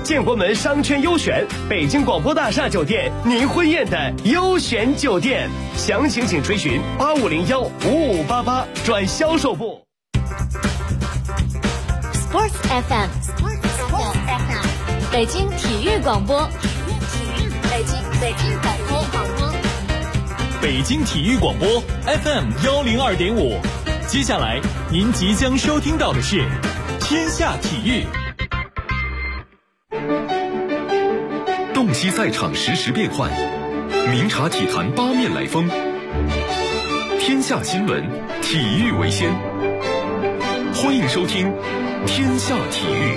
建国门商圈优选，北京广播大厦酒店，您婚宴的优选酒店。详情请垂询8501-5588转销售部。 Sports FM， 北京体育广播，北京广播， 北京体育广播 FM 102.5。接下来您即将收听到的是天下体育。 洞悉赛场实时变幻，明察体坛八面来风。天下新闻，体育为先。欢迎收听天下体育。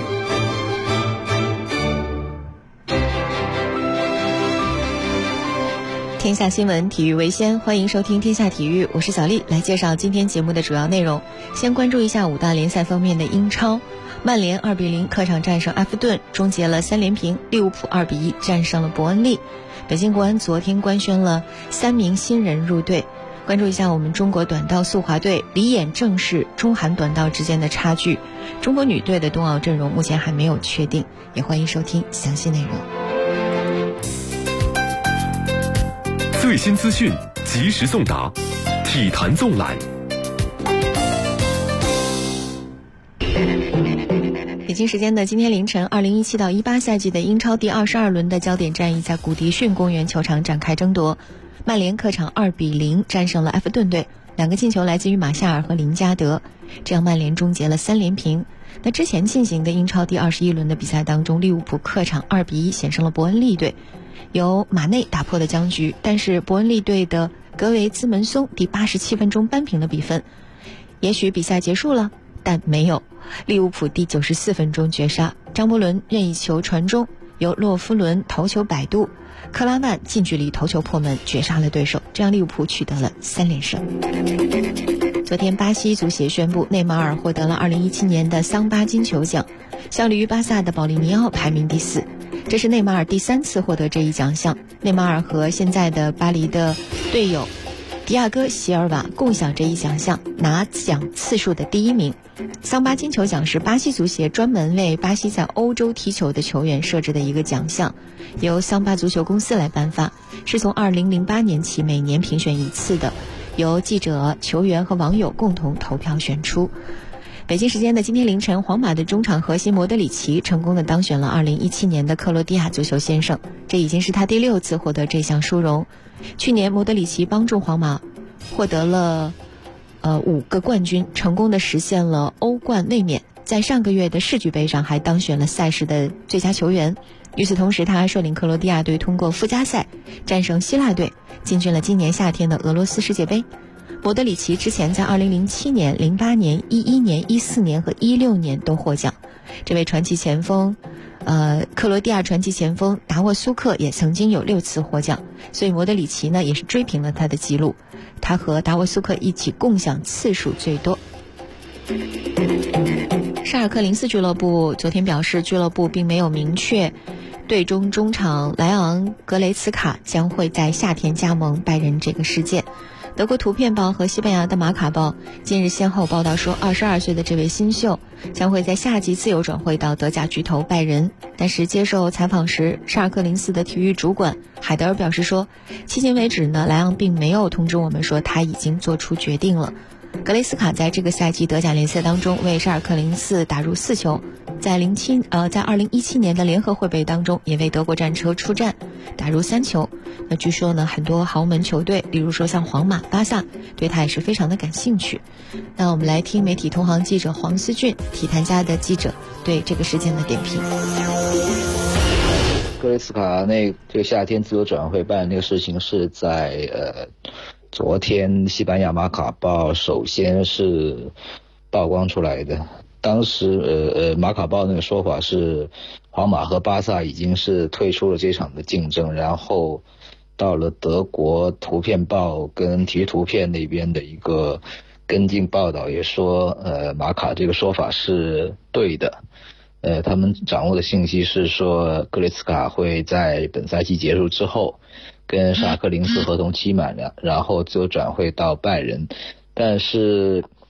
天下新闻，体育为先，欢迎收听天下体育，我是小丽，来介绍今天节目的主要内容。先关注一下五大联赛方面的英超。曼联2-0客场战胜埃弗顿，终结了3连平。利物浦2-1战胜了伯恩利。北京国安昨天官宣了3名新人入队。关注一下我们中国短道速滑队李琰正式中韩短道之间的差距。中国女队的冬奥阵容目前还没有确定，也欢迎收听详细内容。 最新资讯及时送达，体坛纵览。 北京时间的今天凌晨，2017到18赛季的英超第22轮的焦点战役在古迪逊公园球场展开争夺。曼联客场2-0战胜了埃弗顿队，2个进球来自于马夏尔和林加德，这样曼联终结了3连平。那之前进行的英超第21轮的比赛当中，利物浦客场2-1险胜了伯恩利队，由马内打破的僵局，但是伯恩利队的格维兹门松第87分钟扳平了比分。也许比赛结束了，但没有。利物浦第94分钟绝杀，张伯伦任意球传中，由洛夫伦头球摆渡，克拉曼近距离头球破门绝杀了对手，这样利物浦取得了3连胜。昨天巴西足协宣布，内马尔获得了2017年的桑巴金球奖，效力于巴萨的保利尼奥排名第4，这是内马尔第3次获得这一奖项。内马尔和现在的巴黎的队友迪亚哥·席尔瓦共享这一奖项，拿奖次数的第1名。桑巴金球奖是巴西足协专门为巴西在欧洲踢球的球员设置的一个奖项，由桑巴足球公司来颁发，是从2008年起每年评选1次的，由记者、球员和网友共同投票选出。北京时间的今天凌晨，皇马的中场核心莫德里奇成功的当选了2017年的克罗地亚足球先生，这已经是他第6次获得这项殊荣。去年莫德里奇帮助皇马获得了5个冠军，成功的实现了欧冠卫冕，在上个月的世俱杯上还当选了赛事的最佳球员。与此同时，他还率领克罗地亚队通过附加赛战胜希腊队，进军了今年夏天的俄罗斯世界杯。莫德里奇之前在2007年、08年、11年、14年和16年都获奖。这位传奇前锋克罗地亚传奇前锋达沃苏克也曾经有6次获奖，所以莫德里奇呢也是追平了他的记录，他和达沃苏克一起共享次数最多。沙尔克林斯俱乐部昨天表示，俱乐部并没有明确队中中场莱昂格雷茨卡将会在夏天加盟拜仁这个事件。德国图片报和西班牙的马卡报近日先后报道说，22岁的这位新秀将会在夏季自由转会到德甲巨头拜仁。但是接受采访时，沙尔克林斯的体育主管海德尔表示说，迄今为止呢，莱昂并没有通知我们说他已经做出决定了。格雷斯卡在这个赛季德甲联赛当中为沙尔克零4打入4球，在2017年的联合会杯当中也为德国战车出战，打入3球。那据说呢，很多豪门球队，比如说像皇马、巴萨，对他也是非常的感兴趣。那我们来听媒体同行记者黄思俊，体坛家的记者对这个事件的点评。 格雷斯卡这个夏天自由转会办那个事情是在昨天西班牙马卡报首先是曝光出来的。当时马卡报那个说法是皇马和巴萨已经是退出了这场的竞争，然后到了德国图片报跟体育图片那边的一个跟进报道也说马卡这个说法是对的。他们掌握的信息是说格雷斯卡会在本赛季结束之后跟沙克林斯合同期满了，然后自由转会到拜仁。但是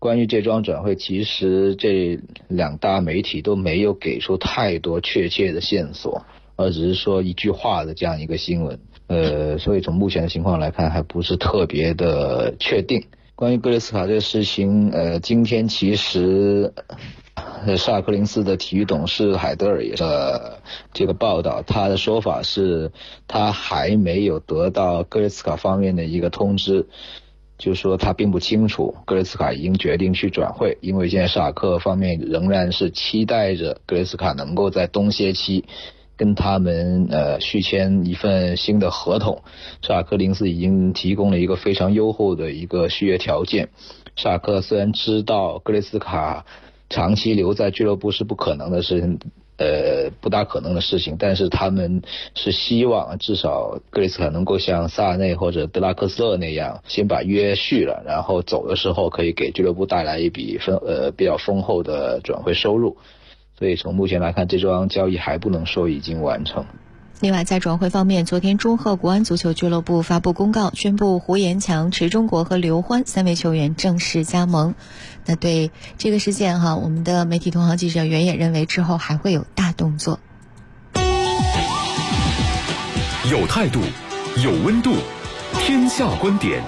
关于这桩转会，其实这两大媒体都没有给出太多确切的线索，而只是说一句话的这样一个新闻。所以从目前的情况来看，还不是特别的确定。关于格雷斯卡这个事情，今天其实沙尔克零四的体育董事海德尔也是这个报道，他的说法是他还没有得到格雷斯卡方面的一个通知，就是说他并不清楚格雷斯卡已经决定去转会，因为现在沙尔克方面仍然是期待着格雷斯卡能够在冬歇期跟他们续签一份新的合同。沙尔克零四已经提供了一个非常优厚的一个续约条件。沙尔克虽然知道格雷斯卡长期留在俱乐部是不可能的事情，不大可能的事情，但是他们是希望至少格雷斯卡能够像萨尔内或者德拉克斯勒那样先把约续了，然后走的时候可以给俱乐部带来一笔比较丰厚的转会收入。所以从目前来看，这桩交易还不能说已经完成。 另外在转会方面，昨天祝贺国安足球俱乐部发布公告，宣布胡延强、池忠国和刘欢3位球员正式加盟。那对这个事件我们的媒体同行记者袁也认为之后还会有大动作。 有态度，有温度，天下观点。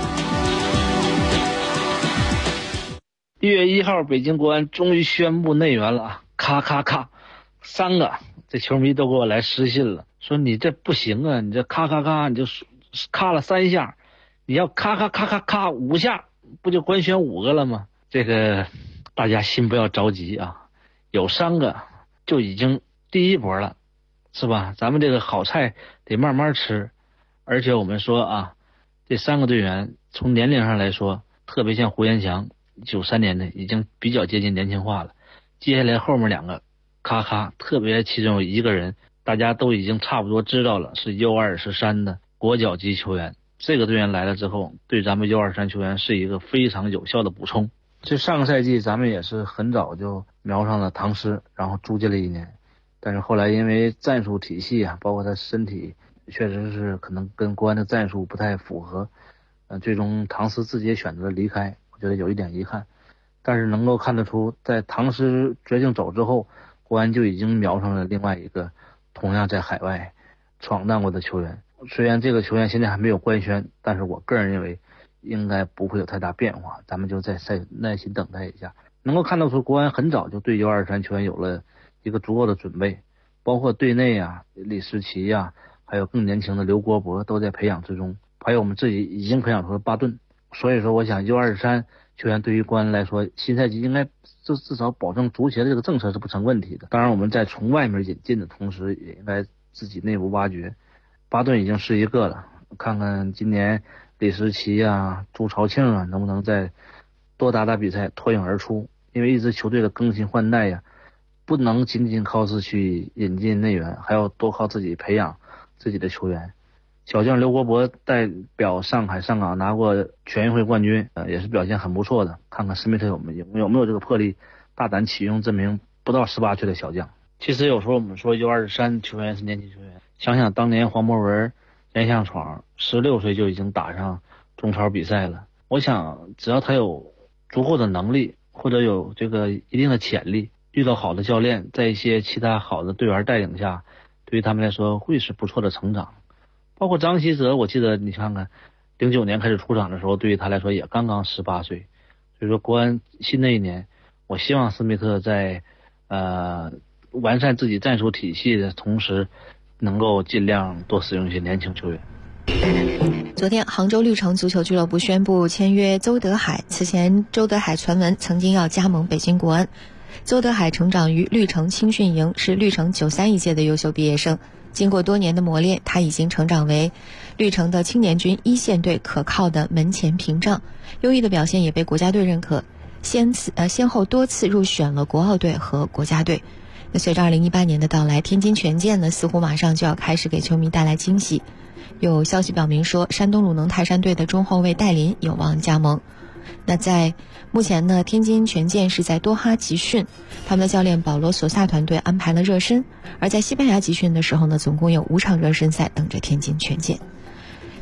1月1号，北京国安终于宣布内援了，咔咔咔，3个。这球迷都给我来私信了，说你这不行啊，你这咔咔咔你就咔了3下，你要咔咔咔咔咔5下，不就官宣5个了吗？这个大家心不要着急啊，有3个就已经第一波了，是吧？咱们这个好菜得慢慢吃。而且我们说啊，这3个队员从年龄上来说，特别像胡延强93年的，已经比较接近年轻化了。接下来后面2个咔咔，特别其中有1个人大家都已经差不多知道了，是 U23 的国脚级球员。这个队员来了之后，对咱们 U23 球员是一个非常有效的补充。这上个赛季咱们也是很早就瞄上了唐诗，然后租借了1年，但是后来因为战术体系包括他身体确实是可能跟国安的战术不太符合，最终唐诗自己也选择了离开，我觉得有一点遗憾。但是能够看得出，在唐诗决定走之后，国安就已经瞄上了另外一个同样在海外闯荡过的球员。虽然这个球员现在还没有官宣，但是我个人认为应该不会有太大变化，咱们就再耐心等待一下。能够看到出国安很早就对 U23 球员有了一个足够的准备，包括队内李思齐还有更年轻的刘国博都在培养之中，还有我们自己已经培养出了巴顿。所以说我想 U23 球员对于国安来说，新赛季应该至少保证足协的这个政策是不成问题的。当然我们在从外面引进的同时，也应该自己内部挖掘。巴顿已经是一个了，看看今年李思齐朱朝庆能不能再多打比赛脱颖而出。因为一支球队的更新换代不能仅仅靠是去引进内援，还要多靠自己培养自己的球员。小将刘国博代表上海上港拿过全运会冠军，也是表现很不错的。看看施密特有没有这个魄力大胆启用这名不到18岁的小将。其实有时候我们说 U23 球员是年轻球员，想想当年黄博文、严向闯16岁就已经打上中超比赛了。我想只要他有足够的能力，或者有这个一定的潜力，遇到好的教练，在一些其他好的队员带领下，对于他们来说会是不错的成长。包括张稀哲，我记得你看看09年开始出场的时候，对于他来说也刚刚18岁。所以说国安新的一年，我希望施密特在完善自己战术体系的同时，能够尽量多使用一些年轻球员。 昨天杭州绿城足球俱乐部宣布签约邹德海。此前邹德海传闻曾经要加盟北京国安。邹德海成长于绿城青训营，是绿城93一届的优秀毕业生。经过多年的磨练，他已经成长为绿城的青年军一线队可靠的门前屏障，优异的表现也被国家队认可，先后多次入选了国奥队和国家队。那随着2018年的到来，天津权健呢似乎马上就要开始给球迷带来惊喜。有消息表明说，山东鲁能泰山队的中后卫戴林有望加盟。那在目前呢，天津权健是在多哈集训，他们的教练保罗索萨团队安排了热身，而在西班牙集训的时候呢，总共有5场热身赛等着天津权健。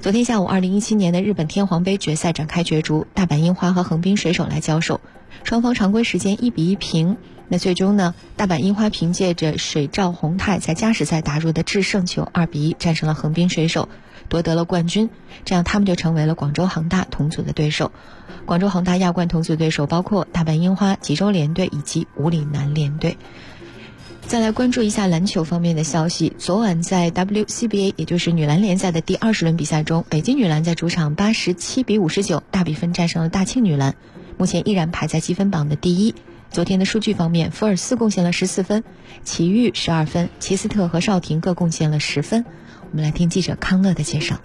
昨天下午，2017年的日本天皇杯决赛展开角逐，大阪樱花和横滨水手来交手，双方常规时间1-1平。那最终呢，大阪樱花凭借着水照宏太在加时赛打入的制胜球2-1战胜了横滨水手，夺得了冠军，这样他们就成为了广州恒大同组的对手。广州恒大亚冠同组对手包括大阪樱花、济州联队以及武里南联队。再来关注一下篮球方面的消息。昨晚在 WCBA 也就是女篮联赛的第20轮比赛中，北京女篮在主场87-59大比分战胜了大庆女篮，目前依然排在积分榜的第一。昨天的数据方面，福尔斯贡献了14分，齐豫12分，齐斯特和邵婷各贡献了10分。我们来听记者康乐的介绍。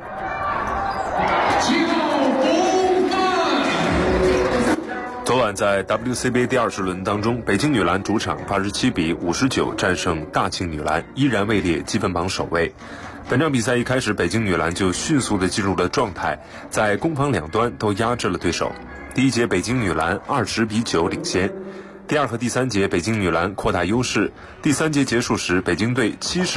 昨晚在 WCBA 第20轮当中，北京女篮主场87-59战胜大庆女篮，依然位列积分榜首位。本场比赛一开始，北京女篮就迅速地进入了状态，在攻防两端都压制了对手。第一节，北京女篮20-9领先。第二和第三节，北京女篮扩大优势。第三节结束时，北京队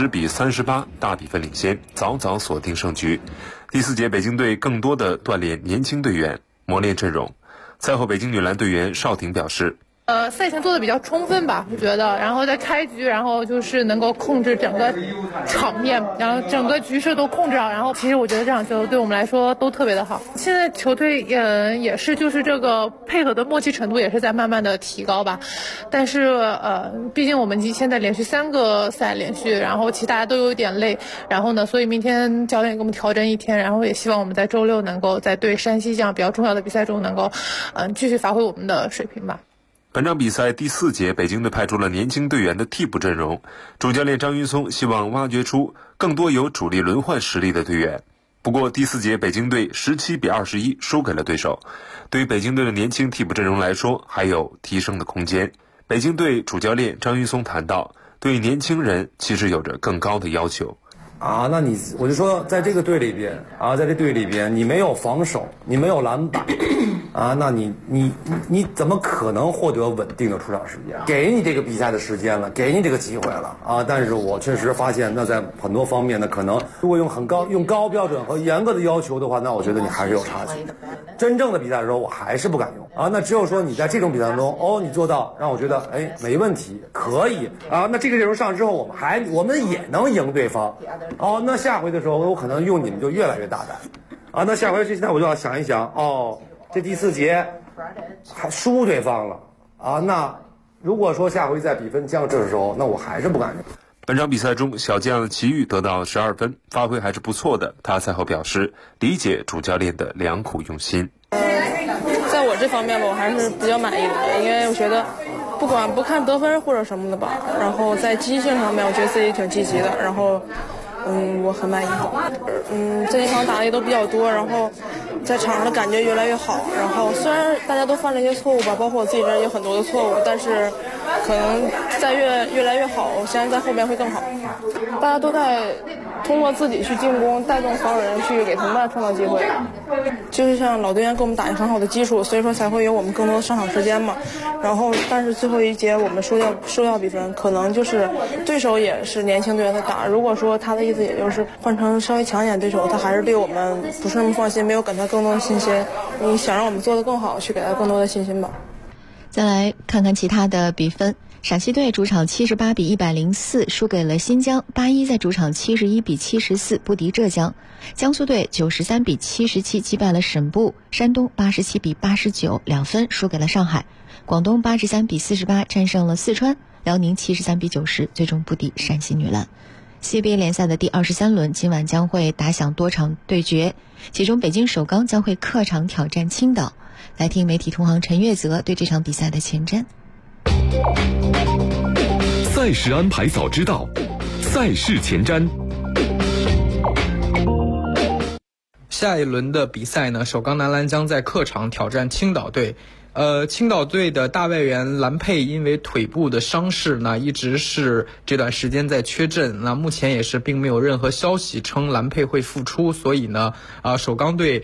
70-38大比分领先，早早锁定胜局。第四节，北京队更多的锻炼年轻队员，磨练阵容。赛后，北京女篮队员邵婷表示， 赛前做的比较充分吧，我觉得，然后在开局，然后就是能够控制整个场面，然后整个局势都控制好，然后其实我觉得这场球对我们来说都特别的好。现在球队也是就是这个配合的默契程度也是在慢慢的提高吧，但是毕竟我们现在连续3个赛连续，然后其实大家都有点累，然后呢，所以明天教练给我们调整1天，然后也希望我们在周6能够在对山西这样比较重要的比赛中能够继续发挥我们的水平吧。 本场比赛第4节，北京队派出了年轻队员的替补阵容，主教练张云松希望挖掘出更多有主力轮换实力的队员。不过第4节，北京队17-21输给了对手。对于北京队的年轻替补阵容来说，还有提升的空间。北京队主教练张云松谈到，对年轻人其实有着更高的要求。 那我就说，在这个队里边在这队里边，你没有防守，你没有篮板那你怎么可能获得稳定的出场时间？给你这个比赛的时间了，给你这个机会了但是我确实发现，那在很多方面呢，可能如果用高标准和严格的要求的话，那我觉得你还是有差距。真正的比赛的时候，我还是不敢用那只有说你在这种比赛当中你做到让我觉得没问题，可以那这个阵容上之后，我们也能赢对方那下回的时候，我可能用你们就越来越大胆那下回现在我就要想一想这第4节还输对方了那如果说下回在比分僵持的时候，那我还是不敢用。 本场比赛中，小将齐豫得到12分，发挥还是不错的。他赛后表示，理解主教练的良苦用心。 在我这方面吧，我还是比较满意的，因为我觉得不管不看得分或者什么的吧，然后在积极性上面，我觉得自己挺积极的，然后我很满意。这一场打的也都比较多，然后在场上的感觉越来越好。然后虽然大家都犯了一些错误吧，包括我自己这儿有很多的错误，但是可能在越来越好，我相信在后面会更好。大家都在通过自己去进攻，带动所有人去给同伴创造机会。就是像老队员给我们打一个很好的基础，所以说才会有我们更多的上场时间嘛。然后但是最后一节我们输掉比分，可能就是对手也是年轻队员在打，如果说他的意思也就是换成稍微强一点对手，他还是对我们不是那么放心，没有给他更多的信心。你想让我们做得更好，去给他更多的信心吧。 再来看看其他的比分。陕西队主场78-104输给了新疆，81在主场71-74不敌浙江，江苏队93-77击败了省部，山东87-89 2分输给了上海，广东83-48战胜了四川，辽宁73-90最终不敌陕西女篮。CBA 联赛的第23轮今晚将会打响多场对决，其中北京首钢将会客场挑战青岛。来听媒体同行陈月泽对这场比赛的前瞻。 赛事安排早知道，赛事前瞻。 下一轮的比赛呢，首钢男篮将在客场挑战青岛队。青岛队的大外援兰佩因为腿部的伤势呢，一直是这段时间在缺阵。那目前也是并没有任何消息称兰佩会复出，所以呢，首钢队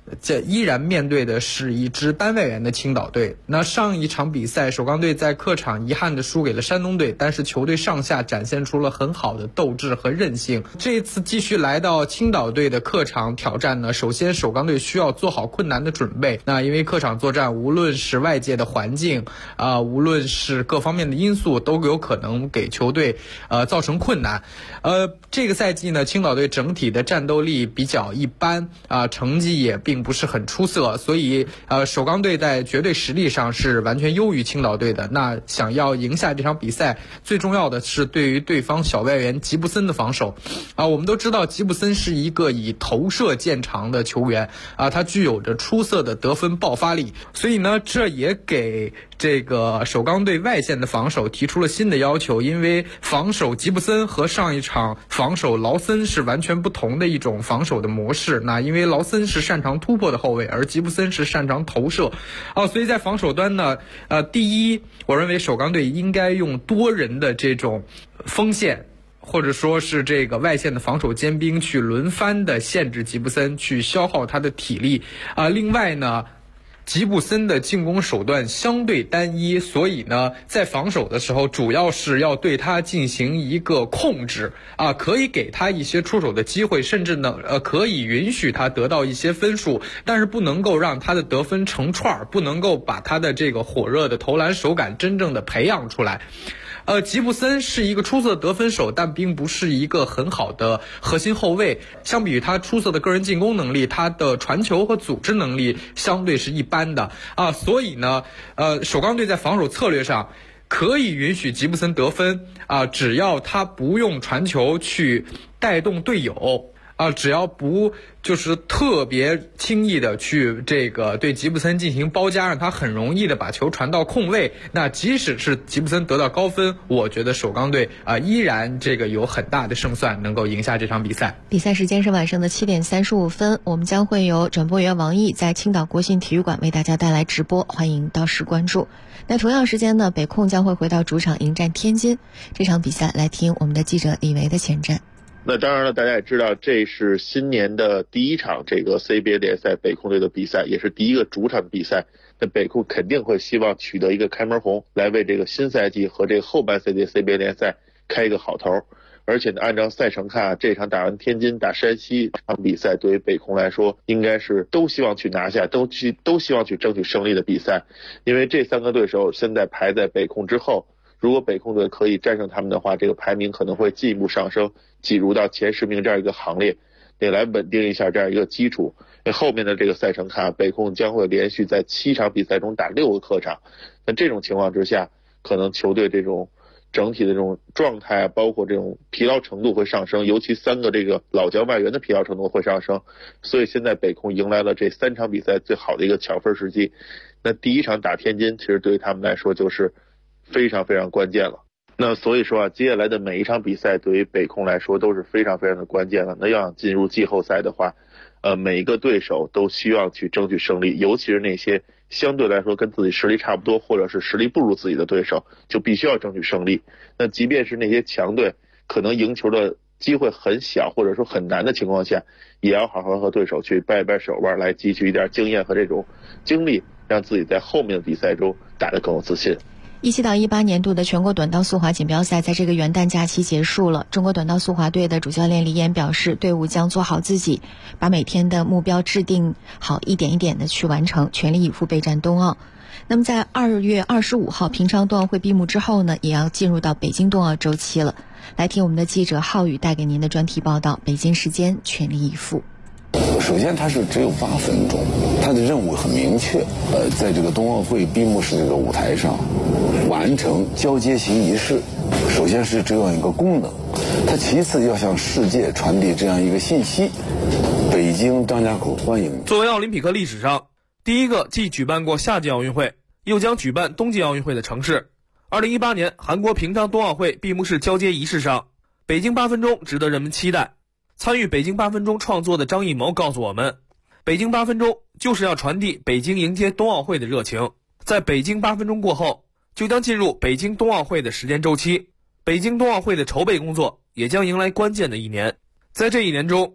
这依然面对的是一支单外援的青岛队。那上一场比赛，首钢队在客场遗憾的输给了山东队，但是球队上下展现出了很好的斗志和韧性。这一次继续来到青岛队的客场挑战呢，首先首钢队需要做好困难的准备。那因为客场作战，无论是外界的环境无论是各方面的因素，都有可能给球队造成困难。这个赛季呢，青岛队整体的战斗力比较一般成绩也并不是很出色，所以首钢队在绝对实力上是完全优于青岛队的。那想要赢下这场比赛，最重要的是对于对方小外援吉布森的防守。我们都知道吉布森是一个以投射见长的球员他具有着出色的得分爆发力，所以呢，这也给这个首钢队外线的防守提出了新的要求。因为防守吉布森和上一场防守劳森是完全不同的一种防守的模式。那因为劳森是擅长突破的后卫，而吉布森是擅长投射所以在防守端呢，第一，我认为首钢队应该用多人的这种锋线，或者说是这个外线的防守尖兵去轮番的限制吉布森，去消耗他的体力另外呢，吉布森的进攻手段相对单一，所以呢，在防守的时候主要是要对他进行一个控制可以给他一些出手的机会，甚至呢可以允许他得到一些分数，但是不能够让他的得分成串，不能够把他的这个火热的投篮手感真正的培养出来。吉布森是一个出色的得分手，但并不是一个很好的核心后卫。相比于他出色的个人进攻能力，他的传球和组织能力相对是一般的所以呢，首钢队在防守策略上可以允许吉布森得分只要他不用传球去带动队友只要不就是特别轻易的去这个对吉布森进行包夹，让他很容易的把球传到空位，那即使是吉布森得到高分，我觉得首钢队依然这个有很大的胜算能够赢下这场比赛。 比赛时间是晚上的7点35分，我们将会有转播员王毅在青岛国信体育馆为大家带来直播，欢迎到时关注。那同样时间呢，北控将会回到主场迎战天津。这场比赛来听我们的记者李维的前瞻。 那当然了，大家也知道这是新年的第一场这个 CBA 联赛北控队的比赛，也是第一个主场比赛。那北控肯定会希望取得一个开门红，来为这个新赛季和这个后半赛季 CBA 联赛开一个好头。而且呢，按照赛程看这场打完天津打山西这场比赛，对于北控来说应该是都希望去拿下，都希望去争取胜利的比赛。因为这三个对手现在排在北控之后，如果北控队可以战胜他们的话，这个排名可能会进一步上升，挤入到前10名这样一个行列，得来稳定一下这样一个基础。后面的这个赛程看，北控将会连续在7场比赛中打6个客场。那这种情况之下，可能球队这种整体的这种状态包括这种疲劳程度会上升，尤其3个这个老将外援的疲劳程度会上升。所以现在北控迎来了这3场比赛最好的一个抢分时机。那第一场打天津，其实对于他们来说就是非常非常关键了。那所以说接下来的每一场比赛对于北控来说都是非常非常的关键了。那要想进入季后赛的话，每一个对手都需要去争取胜利，尤其是那些相对来说跟自己实力差不多或者是实力不如自己的对手，就必须要争取胜利。那即便是那些强队可能赢球的机会很小或者说很难的情况下，也要好好和对手去掰掰手腕，来汲取一点经验和这种经历，让自己在后面的比赛中打得更有自信。 17到18年度的全国短道速滑锦标赛在这个元旦假期结束了。中国短道速滑队的主教练李岩表示，队伍将做好自己，把每天的目标制定好，一点一点的去完成，全力以赴备战冬奥。那么在2月25号平昌冬奥会闭幕之后呢，也要进入到北京冬奥周期了。来听我们的记者浩宇带给您的专题报道，北京时间全力以赴。 首先它是只有8分钟，它的任务很明确，在这个冬奥会闭幕式这个舞台上完成交接型仪式。首先是这样一个功能，它其次要向世界传递这样一个信息：北京张家口欢迎。 作为奥林匹克历史上第一个既举办过夏季奥运会又将举办冬季奥运会的城市，2018年韩国平昌冬奥会闭幕式交接仪式上，北京8分钟值得人们期待。参与北京8分钟创作的张艺谋告诉我们，北京8分钟就是要传递北京迎接冬奥会的热情。在北京8分钟过后，就将进入北京冬奥会的时间周期，北京冬奥会的筹备工作也将迎来关键的一年。在这一年中，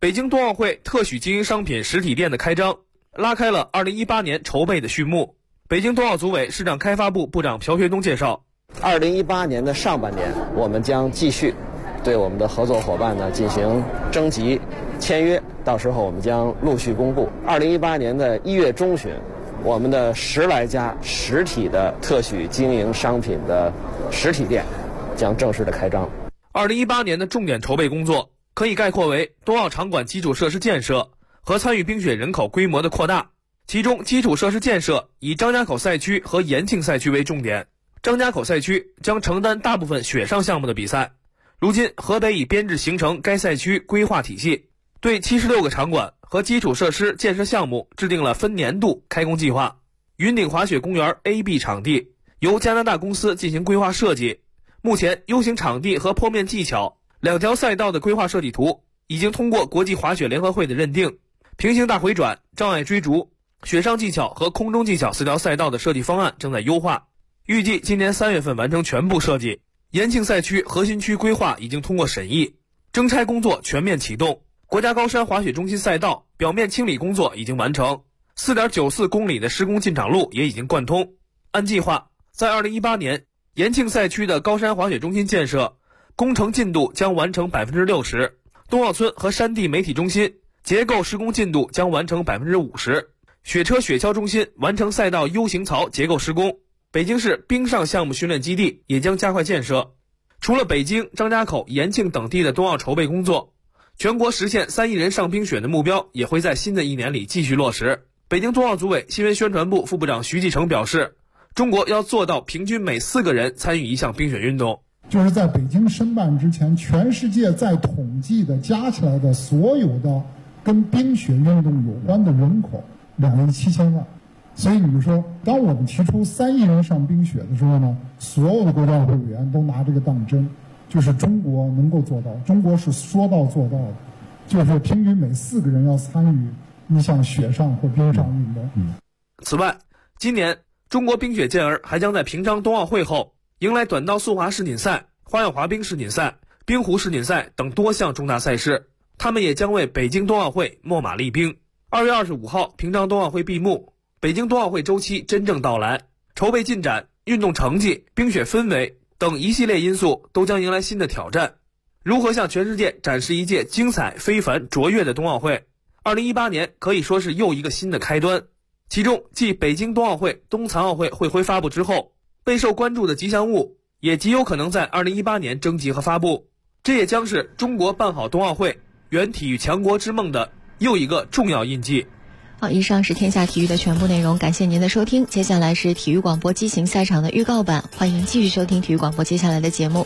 北京冬奥会特许经营商品实体店的开张，拉开了2018年筹备的序幕。北京冬奥组委市场开发部部长朴学东介绍 ，2018年的上半年，我们将继续对我们的合作伙伴呢进行征集、签约，到时候我们将陆续公布。2018年的1月中旬，我们的10来家实体的特许经营商品的实体店将正式的开张。 2018年的重点筹备工作可以概括为冬奥场馆基础设施建设和参与冰雪人口规模的扩大。其中基础设施建设以张家口赛区和延庆赛区为重点，张家口赛区将承担大部分雪上项目的比赛。如今河北已编制形成该赛区规划体系，对76个场馆和基础设施建设项目制定了分年度开工计划。云顶滑雪公园 A、B 场地由加拿大公司进行规划设计，目前 U 型场地和坡面技巧2条赛道的规划设计图已经通过国际滑雪联合会的认定，平行大回转、障碍追逐、雪上技巧和空中技巧4条赛道的设计方案正在优化，预计今年3月份完成全部设计。延庆赛区核心区规划已经通过审议，征拆工作全面启动。国家高山滑雪中心赛道表面清理工作已经完成， 4.94 公里的施工进场路也已经贯通。按计划，在2018年，延庆赛区的高山滑雪中心建设工程进度将完成 60%， 冬奥村和山地媒体中心结构施工进度将完成 50%， 雪车雪橇中心完成赛道 U 型槽结构施工，北京市冰上项目训练基地也将加快建设。除了北京、张家口、延庆等地的冬奥筹备工作，全国实现3亿人上冰雪的目标也会在新的一年里继续落实。北京冬奥组委新闻宣传部副部长徐继成表示，中国要做到平均每4个人参与一项冰雪运动。 就是在北京申办之前，全世界在统计的加起来的所有的跟冰雪运动有关的人口2亿7千万。所以你说，当我们提出3亿人上冰雪的时候呢，所有的国际奥委员都拿这个当真，就是中国能够做到，中国是说到做到的，就是平均每4个人要参与一项雪上或冰上运动。 此外，今年中国冰雪健儿还将在平昌冬奥会后迎来短道速滑世锦赛、花样滑冰世锦赛、冰壶世锦赛等多项重大赛事，他们也将为北京冬奥会秣马厉兵。2月25号，平昌冬奥会闭幕，北京冬奥会周期真正到来，筹备进展、运动成绩、冰雪氛围等一系列因素都将迎来新的挑战。如何向全世界展示一届精彩、非凡、卓越的冬奥会？2018年可以说是又一个新的开端。其中，继北京冬奥会、冬残奥会会徽发布之后，备受关注的吉祥物也极有可能在2018年征集和发布。这也将是中国办好冬奥会、圆体育强国之梦的又一个重要印记。 好，以上是天下体育的全部内容，感谢您的收听。接下来是体育广播机型赛场的预告版，欢迎继续收听体育广播接下来的节目。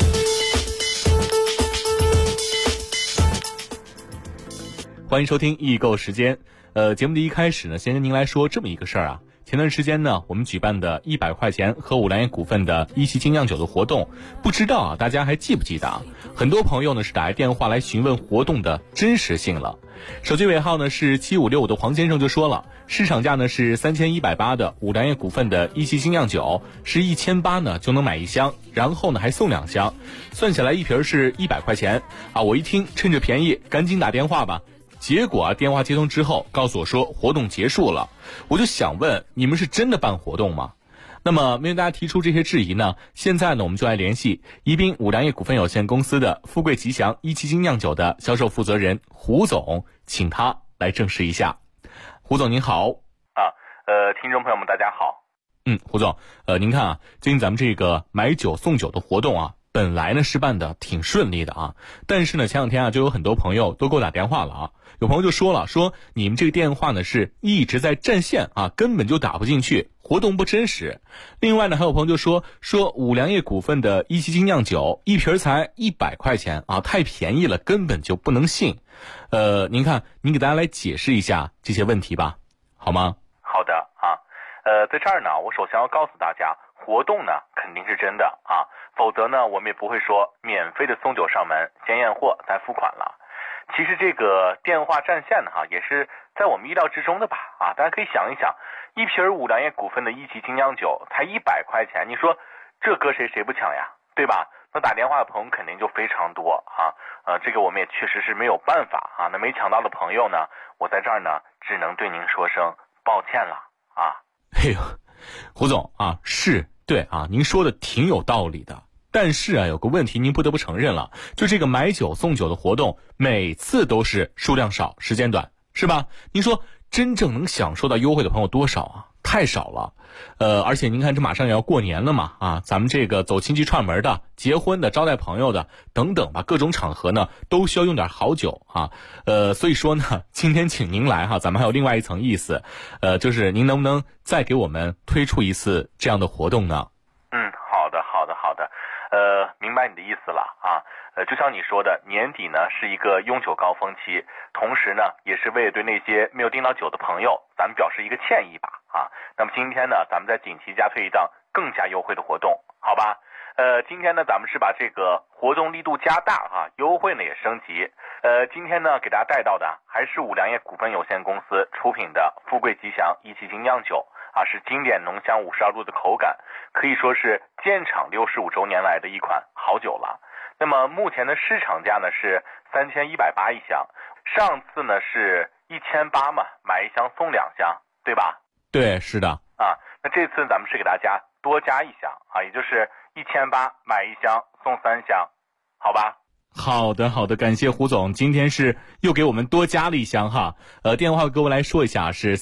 欢迎收听易购时间。节目的一开始呢，先跟您来说这么一个事儿啊。前段时间呢，我们举办的100块钱喝五粮液股份的一汽精酿酒的活动，不知道大家还记不记得啊？很多朋友呢是打来电话来询问活动的真实性了。手机尾号呢是7565的黄先生就说了，市场价呢是3180的五粮液股份的一汽精酿酒是1800呢就能买1箱，然后呢还送2箱，算起来一瓶是100块钱啊！我一听趁着便宜赶紧打电话吧。结果电话接通之后告诉我说活动结束了，我就想问，你们是真的办活动吗？那么面对大家提出这些质疑呢，现在呢我们就来联系宜宾五粮液股份有限公司的富贵吉祥一汽精酿酒的销售负责人胡总，请他来证实一下。胡总您好。 听众朋友们大家好。 胡总，您看啊，最近咱们这个买酒送酒的活动啊，本来呢是办的挺顺利的啊，但是呢前两天啊就有很多朋友都给我打电话了啊，有朋友就说了，说你们这个电话呢是一直在占线啊，根本就打不进去，活动不真实。另外呢还有朋友就说五粮液股份的一汽精酿酒一瓶才100块钱啊，太便宜了，根本就不能信。您看您给大家来解释一下这些问题吧，好吗？ 好的啊，在这儿呢我首先要告诉大家，活动呢肯定是真的啊，否则呢我们也不会说免费的送酒上门，先验货再付款了。其实这个电话占线呢也是在我们意料之中的吧啊，大家可以想一想，一瓶五粮液股份的一汽精酿酒才100块钱，你说这搁谁不抢呀，对吧？ 那打电话的朋友肯定就非常多啊。这个我们也确实是没有办法啊。那没抢到的朋友呢，我在这儿呢只能对您说声抱歉了啊。 哎呦，胡总啊，是对啊，您说的挺有道理的。但是啊，有个问题您不得不承认了，就这个买酒送酒的活动，每次都是数量少，时间短，是吧？您说真正能享受到优惠的朋友多少啊？太少了。而且您看，这马上也要过年了嘛，啊，咱们这个走亲戚串门的、结婚的、招待朋友的等等吧，各种场合呢都需要用点好酒啊。所以说呢，今天请您来哈，咱们还有另外一层意思，就是您能不能再给我们推出一次这样的活动呢？ 好的，明白你的意思了啊。就像你说的，年底呢是一个用酒高峰期，同时呢也是为了对那些没有订到酒的朋友，咱们表示一个歉意吧啊。那么今天呢，咱们再紧急加推一档更加优惠的活动，好吧？今天呢咱们是把这个活动力度加大啊，优惠呢也升级。今天呢给大家带到的还是五粮液股份有限公司出品的富贵吉祥一汽精酿酒啊，是经典浓香52度的口感，可以说是建厂65周年来的一款好酒了。那么目前的市场价呢是3180一箱，上次呢是1800嘛，买一箱送2箱，对吧？ 对，是的。 啊，那这次咱们是给大家多加一箱啊，也就是1800买一箱送3箱，好吧？ 好的，感谢胡总，今天是又给我们多加了一箱哈。电话给我来说一下是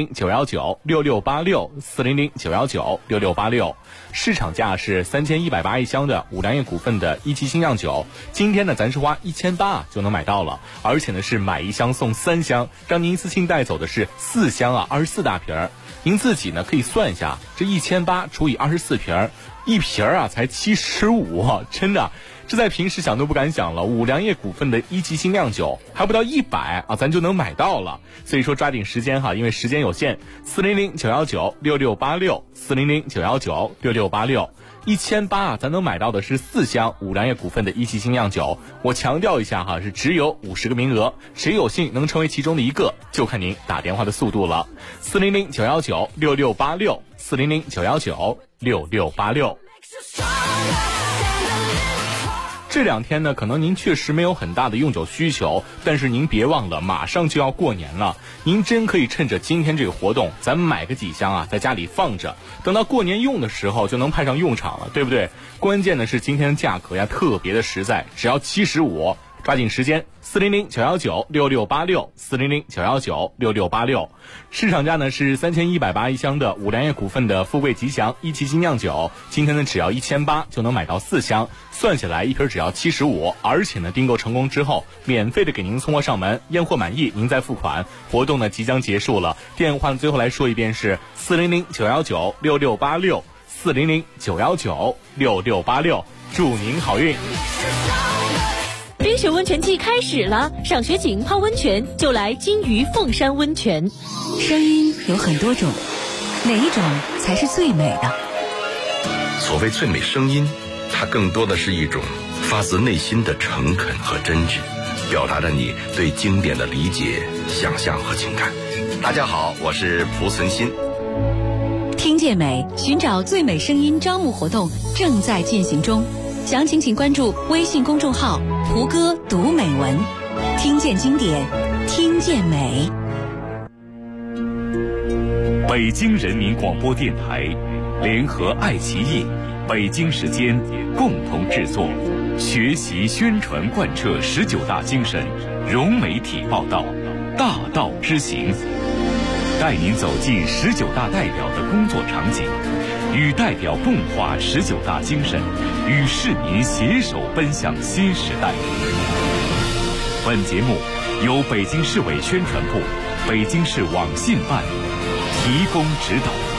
400-919-6686，400-919-6686，市场价是3180一箱的五粮液股份的一汽精酿酒。今天呢，咱是花1800就能买到了，而且呢是买一箱送3箱，让您一次性带走的是4箱啊，24大瓶。您自己呢可以算一下，这1800除以24瓶，一瓶啊才75，真的。这在平时想都不敢想了，五粮液股份的一汽精酿酒还不到100啊，咱就能买到了。所以说抓紧时间哈，因为时间有限。400-919-6686，400-919-6686，1800啊，咱能买到的是4箱五粮液股份的一汽精酿酒。我强调一下哈，是只有50个名额，谁有幸能成为其中的一个，就看您打电话的速度了。400-919-6686，400-919-6686。这2天呢，可能您确实没有很大的用酒需求，但是您别忘了，马上就要过年了，您真可以趁着今天这个活动，咱们买个几箱啊，在家里放着，等到过年用的时候就能派上用场了，对不对？关键的是今天的价格呀，特别的实在，只要75，抓紧时间。400-919-6686，400-919-6686，市场价呢是3180一箱的五粮液股份的富贵吉祥一汽精酿酒，今天呢只要1800就能买到4箱，算起来一瓶只要75，而且呢订购成功之后，免费的给您送货上门，验货满意您再付款。活动呢即将结束了，电话最后来说一遍是400-919-6686，400-919-6686，祝您好运。 冰雪温泉季开始了，赏雪景泡温泉就来金鱼凤山温泉。 声音有很多种，哪一种才是最美的？ 所谓最美声音，它更多的是一种发自内心的诚恳和真挚，表达着你对经典的理解、想象和情感。大家好，我是蒲存昕。 听见美，寻找最美声音招募活动正在进行中，详情请关注微信公众号蒲哥读美文，听见经典，听见美。 北京人民广播电台联合爱奇艺、北京时间共同制作，学习宣传贯彻19大精神，融媒体报道，大道之行，带您走进19大代表的工作场景，与代表共话19大精神，与市民携手奔向新时代。本节目由北京市委宣传部、北京市网信办提供指导。